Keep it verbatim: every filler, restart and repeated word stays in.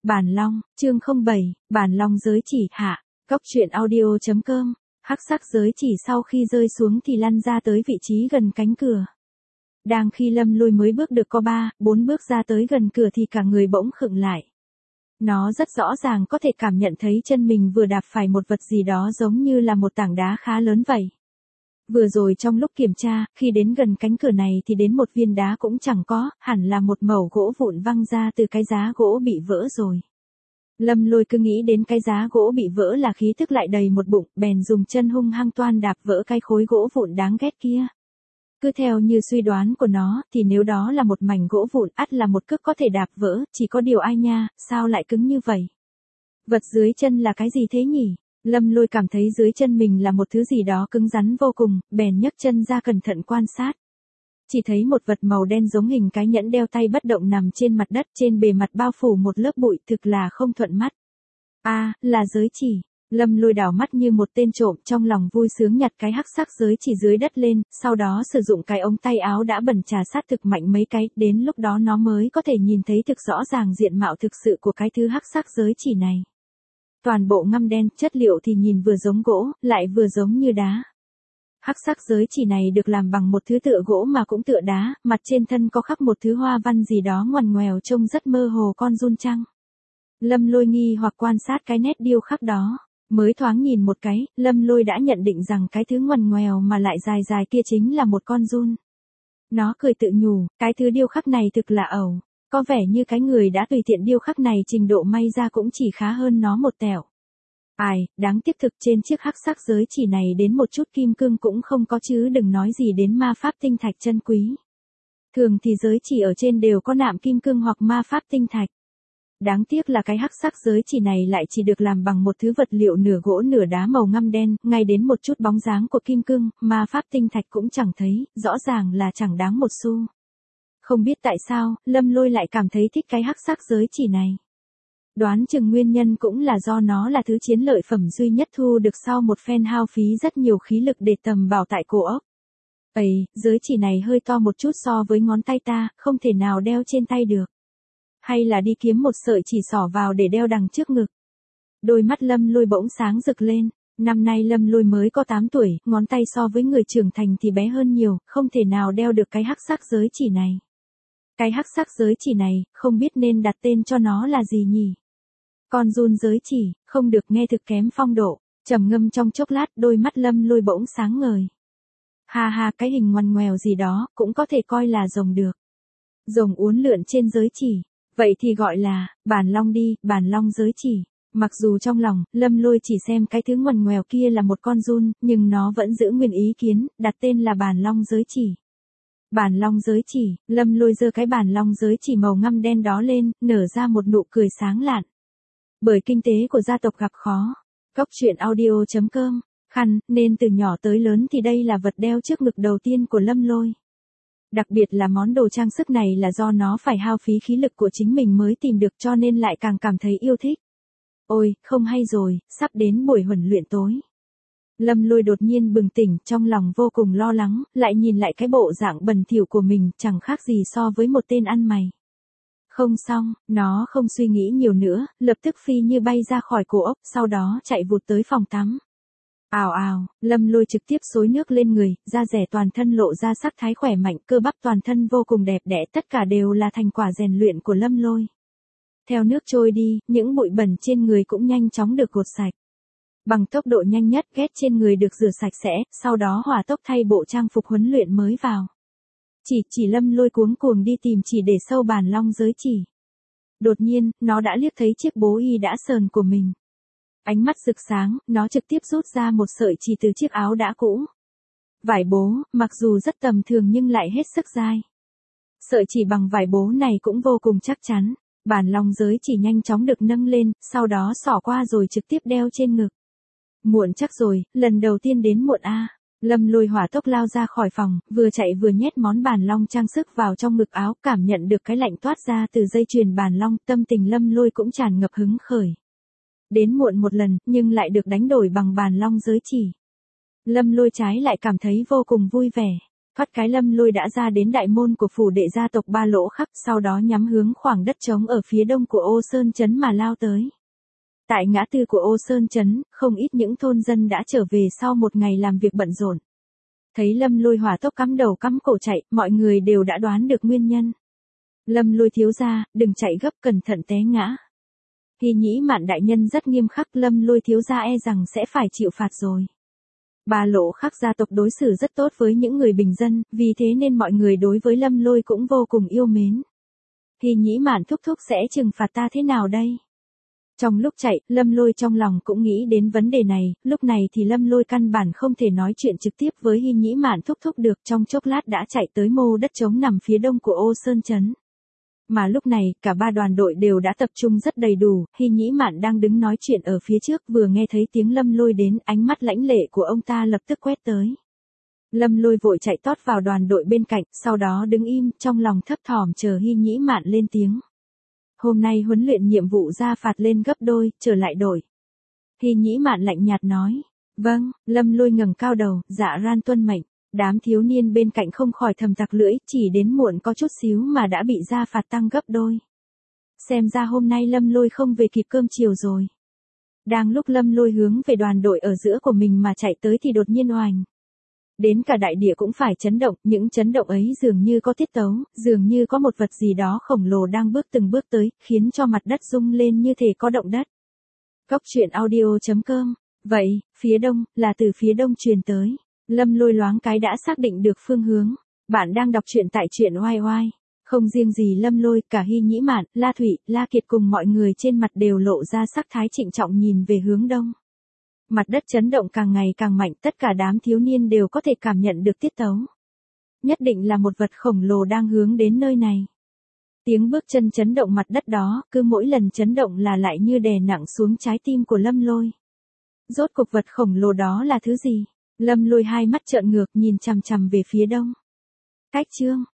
Bản Long, chương không bảy, Bản Long giới chỉ hạ, Cóc truyện audio chấm com, hắc sắc giới chỉ sau khi rơi xuống thì lăn ra tới vị trí gần cánh cửa. Đang khi Lâm Lôi mới bước được có ba, bốn bước ra tới gần cửa thì cả người bỗng khựng lại. Nó rất rõ ràng có thể cảm nhận thấy chân mình vừa đạp phải một vật gì đó giống như là một tảng đá khá lớn vậy. Vừa rồi trong lúc kiểm tra, khi đến gần cánh cửa này thì đến một viên đá cũng chẳng có, hẳn là một mẩu gỗ vụn văng ra từ cái giá gỗ bị vỡ rồi. Lâm Lôi cứ nghĩ đến cái giá gỗ bị vỡ là khí thức lại đầy một bụng, bèn dùng chân hung hăng toan đạp vỡ cái khối gỗ vụn đáng ghét kia. Cứ theo như suy đoán của nó, thì nếu đó là một mảnh gỗ vụn ắt là một cước có thể đạp vỡ, chỉ có điều ai nha, sao lại cứng như vậy? Vật dưới chân là cái gì thế nhỉ? Lâm Lôi cảm thấy dưới chân mình là một thứ gì đó cứng rắn vô cùng, bèn nhấc chân ra cẩn thận quan sát. Chỉ thấy một vật màu đen giống hình cái nhẫn đeo tay bất động nằm trên mặt đất, trên bề mặt bao phủ một lớp bụi, thực là không thuận mắt. A, à, là giới chỉ. Lâm Lôi đảo mắt như một tên trộm, trong lòng vui sướng nhặt cái hắc sắc giới chỉ dưới đất lên, sau đó sử dụng cái ống tay áo đã bẩn trà sát thực mạnh mấy cái, đến lúc đó nó mới có thể nhìn thấy thực rõ ràng diện mạo thực sự của cái thứ hắc sắc giới chỉ này. Toàn bộ ngăm đen, chất liệu thì nhìn vừa giống gỗ, lại vừa giống như đá. Hắc sắc giới chỉ này được làm bằng một thứ tựa gỗ mà cũng tựa đá, mặt trên thân có khắc một thứ hoa văn gì đó ngoằn ngoèo trông rất mơ hồ con giun trăng. Lâm Lôi nghi hoặc quan sát cái nét điêu khắc đó, mới thoáng nhìn một cái, Lâm Lôi đã nhận định rằng cái thứ ngoằn ngoèo mà lại dài dài kia chính là một con giun. Nó cười tự nhủ, cái thứ điêu khắc này thực là ẩu. Có vẻ như cái người đã tùy tiện điêu khắc này trình độ may ra cũng chỉ khá hơn nó một tẹo. Ai, đáng tiếc thực trên chiếc hắc sắc giới chỉ này đến một chút kim cương cũng không có chứ đừng nói gì đến ma pháp tinh thạch chân quý. Thường thì giới chỉ ở trên đều có nạm kim cương hoặc ma pháp tinh thạch. Đáng tiếc là cái hắc sắc giới chỉ này lại chỉ được làm bằng một thứ vật liệu nửa gỗ nửa đá màu ngăm đen, ngay đến một chút bóng dáng của kim cương, ma pháp tinh thạch cũng chẳng thấy, rõ ràng là chẳng đáng một xu. Không biết tại sao, Lâm Lôi lại cảm thấy thích cái hắc sắc giới chỉ này. Đoán chừng nguyên nhân cũng là do nó là thứ chiến lợi phẩm duy nhất thu được sau một phen hao phí rất nhiều khí lực để tầm bảo tại cổ ốc. Ây, giới chỉ này hơi to một chút so với ngón tay ta, không thể nào đeo trên tay được. Hay là đi kiếm một sợi chỉ xỏ vào để đeo đằng trước ngực. Đôi mắt Lâm Lôi bỗng sáng rực lên. Năm nay Lâm Lôi mới có tám tuổi, ngón tay so với người trưởng thành thì bé hơn nhiều, không thể nào đeo được cái hắc sắc giới chỉ này. Cái hắc sắc giới chỉ này, không biết nên đặt tên cho nó là gì nhỉ? Con giun giới chỉ, không được nghe thực kém phong độ. Trầm ngâm trong chốc lát, đôi mắt Lâm Lôi bỗng sáng ngời. Ha ha, cái hình ngoằn ngoèo gì đó, cũng có thể coi là rồng được. Rồng uốn lượn trên giới chỉ. Vậy thì gọi là, Bản Long đi, Bản Long giới chỉ. Mặc dù trong lòng, Lâm Lôi chỉ xem cái thứ ngoằn ngoèo kia là một con giun, nhưng nó vẫn giữ nguyên ý kiến, đặt tên là Bản Long giới chỉ. Bản Long giới chỉ, Lâm Lôi giơ cái Bản Long giới chỉ màu ngăm đen đó lên, nở ra một nụ cười sáng lạn. Bởi kinh tế của gia tộc gặp khó, Cóc truyện audio chấm com, khăn, nên từ nhỏ tới lớn thì đây là vật đeo trước ngực đầu tiên của Lâm Lôi. Đặc biệt là món đồ trang sức này là do nó phải hao phí khí lực của chính mình mới tìm được cho nên lại càng cảm thấy yêu thích. Ôi, không hay rồi, sắp đến buổi huấn luyện tối. Lâm Lôi đột nhiên bừng tỉnh, trong lòng vô cùng lo lắng, lại nhìn lại cái bộ dạng bẩn thỉu của mình, chẳng khác gì so với một tên ăn mày. Không xong, nó không suy nghĩ nhiều nữa, lập tức phi như bay ra khỏi cổ ốc, sau đó chạy vụt tới phòng tắm. Ào ào, Lâm Lôi trực tiếp xối nước lên người, da rẻ toàn thân lộ ra sắc thái khỏe mạnh, cơ bắp toàn thân vô cùng đẹp đẽ, tất cả đều là thành quả rèn luyện của Lâm Lôi. Theo nước trôi đi, những bụi bẩn trên người cũng nhanh chóng được gột sạch. Bằng tốc độ nhanh nhất, ghét trên người được rửa sạch sẽ, sau đó hỏa tốc thay bộ trang phục huấn luyện mới vào. Chỉ, chỉ Lâm Lôi cuống cuồng đi tìm chỉ để sâu Bản Long giới chỉ. Đột nhiên, nó đã liếc thấy chiếc bố y đã sờn của mình. Ánh mắt rực sáng, nó trực tiếp rút ra một sợi chỉ từ chiếc áo đã cũ. Vải bố, mặc dù rất tầm thường nhưng lại hết sức dai. Sợi chỉ bằng vải bố này cũng vô cùng chắc chắn. Bản Long giới chỉ nhanh chóng được nâng lên, sau đó xỏ qua rồi trực tiếp đeo trên ngực. Muộn chắc rồi, lần đầu tiên đến muộn a. Lâm Lôi hỏa tốc lao ra khỏi phòng, vừa chạy vừa nhét món Bản Long trang sức vào trong ngực áo, cảm nhận được cái lạnh toát ra từ dây chuyền Bản Long, tâm tình Lâm Lôi cũng tràn ngập hứng khởi. Đến muộn một lần, nhưng lại được đánh đổi bằng Bản Long giới chỉ. Lâm Lôi trái lại cảm thấy vô cùng vui vẻ. Thoát cái Lâm Lôi đã ra đến đại môn của phủ đệ gia tộc Ba Lỗ Khắc, sau đó nhắm hướng khoảng đất trống ở phía đông của Ô Sơn Trấn mà lao tới. Tại ngã tư của Ô Sơn Trấn, không ít những thôn dân đã trở về sau một ngày làm việc bận rộn. Thấy Lâm Lôi hỏa tốc cắm đầu cắm cổ chạy, mọi người đều đã đoán được nguyên nhân. Lâm Lôi thiếu gia, đừng chạy gấp, cẩn thận té ngã. Hy Nhĩ Mạn đại nhân rất nghiêm khắc, Lâm Lôi thiếu gia e rằng sẽ phải chịu phạt rồi. Ba Lỗ Khắc gia tộc đối xử rất tốt với những người bình dân, vì thế nên mọi người đối với Lâm Lôi cũng vô cùng yêu mến. Hy Nhĩ Mạn thúc thúc sẽ trừng phạt ta thế nào đây? Trong lúc chạy, Lâm Lôi trong lòng cũng nghĩ đến vấn đề này, lúc này thì Lâm Lôi căn bản không thể nói chuyện trực tiếp với Hy Nhĩ Mạn thúc thúc được, trong chốc lát đã chạy tới mô đất trống nằm phía đông của Ô Sơn Trấn. Mà lúc này, cả ba đoàn đội đều đã tập trung rất đầy đủ, Hy Nhĩ Mạn đang đứng nói chuyện ở phía trước, vừa nghe thấy tiếng Lâm Lôi đến, ánh mắt lãnh lệ của ông ta lập tức quét tới. Lâm Lôi vội chạy tót vào đoàn đội bên cạnh, sau đó đứng im, trong lòng thấp thỏm chờ Hy Nhĩ Mạn lên tiếng. Hôm nay huấn luyện nhiệm vụ ra phạt lên gấp đôi, trở lại đổi. Hy Nhĩ Mạn lạnh nhạt nói. Vâng, Lâm Lôi ngẩng cao đầu, dạ ran tuân mệnh. Đám thiếu niên bên cạnh không khỏi thầm tặc lưỡi, chỉ đến muộn có chút xíu mà đã bị ra phạt tăng gấp đôi. Xem ra hôm nay Lâm Lôi không về kịp cơm chiều rồi. Đang lúc Lâm Lôi hướng về đoàn đội ở giữa của mình mà chạy tới thì đột nhiên oành. Đến cả đại địa cũng phải chấn động, những chấn động ấy dường như có tiết tấu, dường như có một vật gì đó khổng lồ đang bước từng bước tới, khiến cho mặt đất rung lên như thể có động đất. Cốc truyện audio chấm com. Vậy, phía đông, là từ phía đông truyền tới. Lâm Lôi loáng cái đã xác định được phương hướng. Bạn đang đọc truyện tại truyện oai oai. Không riêng gì Lâm Lôi, cả Hy Nhĩ Mạn, La Thụy, La Kiệt cùng mọi người trên mặt đều lộ ra sắc thái trịnh trọng nhìn về hướng đông. Mặt đất chấn động càng ngày càng mạnh, tất cả đám thiếu niên đều có thể cảm nhận được tiết tấu. Nhất định là một vật khổng lồ đang hướng đến nơi này. Tiếng bước chân chấn động mặt đất đó, cứ mỗi lần chấn động là lại như đè nặng xuống trái tim của Lâm Lôi. Rốt cuộc vật khổng lồ đó là thứ gì? Lâm Lôi hai mắt trợn ngược nhìn chằm chằm về phía đông. Cách chương